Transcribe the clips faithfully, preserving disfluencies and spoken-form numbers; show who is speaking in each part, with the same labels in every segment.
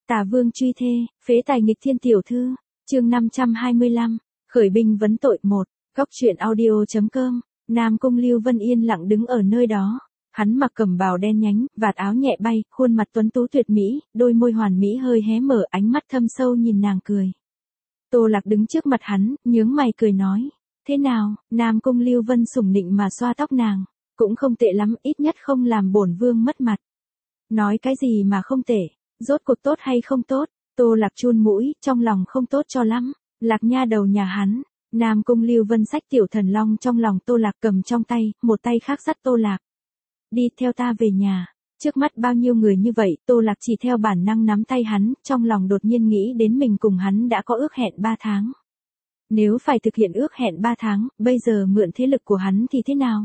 Speaker 1: Tà vương truy thê, phế tài nghịch thiên tiểu thư, chương năm trăm hai mươi lăm, khởi binh vấn tội một, góc truyện audio.com, Nam Cung Lưu Vân yên lặng đứng ở nơi đó. Hắn mặc cẩm bào đen nhánh, vạt áo nhẹ bay, khuôn mặt tuấn tú tuyệt mỹ, đôi môi hoàn mỹ hơi hé mở, ánh mắt thâm sâu nhìn nàng cười. Tô Lạc đứng trước mặt hắn, nhướng mày cười nói, thế nào? Nam Cung Lưu Vân sủng nịnh mà xoa tóc nàng, cũng không tệ lắm, ít nhất không làm bổn vương mất mặt. Nói cái gì mà không tệ, rốt cuộc tốt hay không tốt? Tô Lạc chun mũi, trong lòng không tốt cho lắm. Lạc nha đầu nhà hắn. Nam Cung Lưu Vân xách tiểu thần long trong lòng Tô Lạc cầm trong tay, một tay khác dắt Tô Lạc. Đi theo ta về nhà. Trước mắt bao nhiêu người như vậy, Tô Lạc chỉ theo bản năng nắm tay hắn, trong lòng đột nhiên nghĩ đến mình cùng hắn đã có ước hẹn ba tháng. Nếu phải thực hiện ước hẹn ba tháng, bây giờ mượn thế lực của hắn thì thế nào?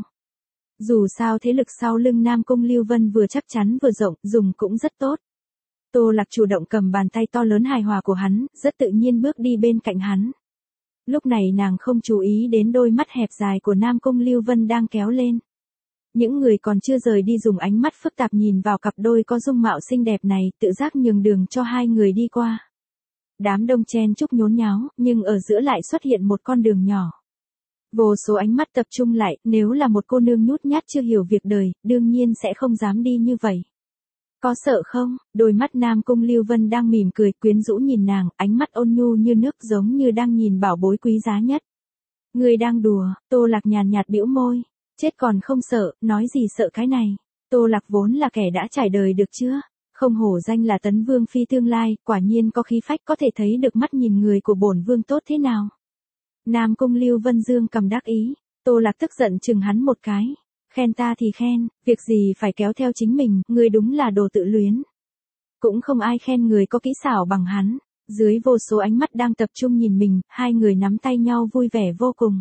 Speaker 1: Dù sao thế lực sau lưng Nam Cung Lưu Vân vừa chắc chắn vừa rộng, dùng cũng rất tốt. Tô Lạc chủ động cầm bàn tay to lớn hài hòa của hắn, rất tự nhiên bước đi bên cạnh hắn. Lúc này nàng không chú ý đến đôi mắt hẹp dài của Nam Cung Lưu Vân đang kéo lên. Những người còn chưa rời đi dùng ánh mắt phức tạp nhìn vào cặp đôi có dung mạo xinh đẹp này, tự giác nhường đường cho hai người đi qua. Đám đông chen chúc nhốn nháo, nhưng ở giữa lại xuất hiện một con đường nhỏ. Vô số ánh mắt tập trung lại, nếu là một cô nương nhút nhát chưa hiểu việc đời, đương nhiên sẽ không dám đi như vậy. Có sợ không? Đôi mắt Nam Cung Lưu Vân đang mỉm cười quyến rũ nhìn nàng, ánh mắt ôn nhu như nước giống như đang nhìn bảo bối quý giá nhất. Người đang đùa, Tô Lạc nhàn nhạt bĩu môi. Chết còn không sợ, nói gì sợ cái này. Tô Lạc vốn là kẻ đã trải đời được chưa? Không hổ danh là tấn vương phi tương lai, quả nhiên có khí phách, có thể thấy được mắt nhìn người của bổn vương tốt thế nào. Nam Cung Lưu Vân dương cầm đắc ý, Tô Lạc tức giận chừng hắn một cái. Khen ta thì khen, việc gì phải kéo theo chính mình, người đúng là đồ tự luyến. Cũng không ai khen người có kỹ xảo bằng hắn. Dưới vô số ánh mắt đang tập trung nhìn mình, hai người nắm tay nhau vui vẻ vô cùng.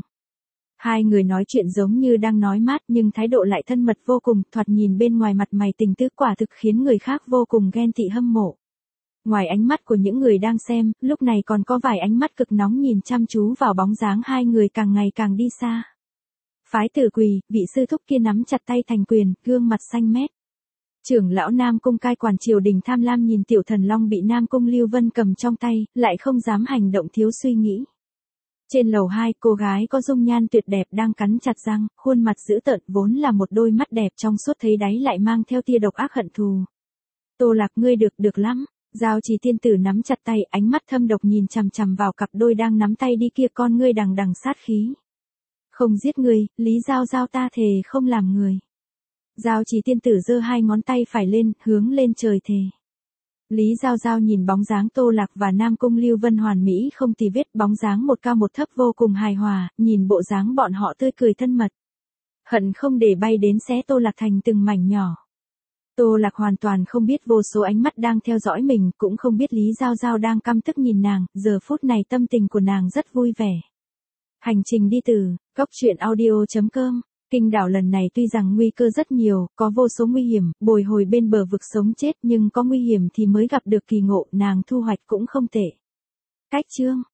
Speaker 1: Hai người nói chuyện giống như đang nói mát nhưng thái độ lại thân mật vô cùng, thoạt nhìn bên ngoài mặt mày tình tứ quả thực khiến người khác vô cùng ghen tị hâm mộ. Ngoài ánh mắt của những người đang xem, lúc này còn có vài ánh mắt cực nóng nhìn chăm chú vào bóng dáng hai người càng ngày càng đi xa. Phái Tử quỳ, vị sư thúc kia nắm chặt tay thành quyền, gương mặt xanh mét. Trưởng lão Nam Cung cai quản triều đình tham lam nhìn tiểu thần long bị Nam Cung Lưu Vân cầm trong tay, lại không dám hành động thiếu suy nghĩ. Trên lầu hai, cô gái có dung nhan tuyệt đẹp đang cắn chặt răng, khuôn mặt dữ tợn vốn là một đôi mắt đẹp trong suốt thấy đáy lại mang theo tia độc ác hận thù. Tô Lạc ngươi được được lắm. Giao Trì tiên tử nắm chặt tay, ánh mắt thâm độc nhìn chằm chằm vào cặp đôi đang nắm tay đi kia, con ngươi đằng đằng sát khí. Không giết ngươi, Lý Giao Giao ta thề không làm người. Giao Trì tiên tử giơ hai ngón tay phải lên, hướng lên trời thề. Lý Giao Giao nhìn bóng dáng Tô Lạc và Nam Cung Lưu Vân hoàn mỹ không tì vết, bóng dáng một cao một thấp vô cùng hài hòa, nhìn bộ dáng bọn họ tươi cười thân mật. Hận không để bay đến xé Tô Lạc thành từng mảnh nhỏ. Tô Lạc hoàn toàn không biết vô số ánh mắt đang theo dõi mình, cũng không biết Lý Giao Giao đang căm tức nhìn nàng, giờ phút này tâm tình của nàng rất vui vẻ. Hành trình đi từ, góc truyện audio.com, Kinh đảo lần này tuy rằng nguy cơ rất nhiều, có vô số nguy hiểm, bồi hồi bên bờ vực sống chết nhưng có nguy hiểm thì mới gặp được kỳ ngộ, nàng thu hoạch cũng không tệ. Cách chương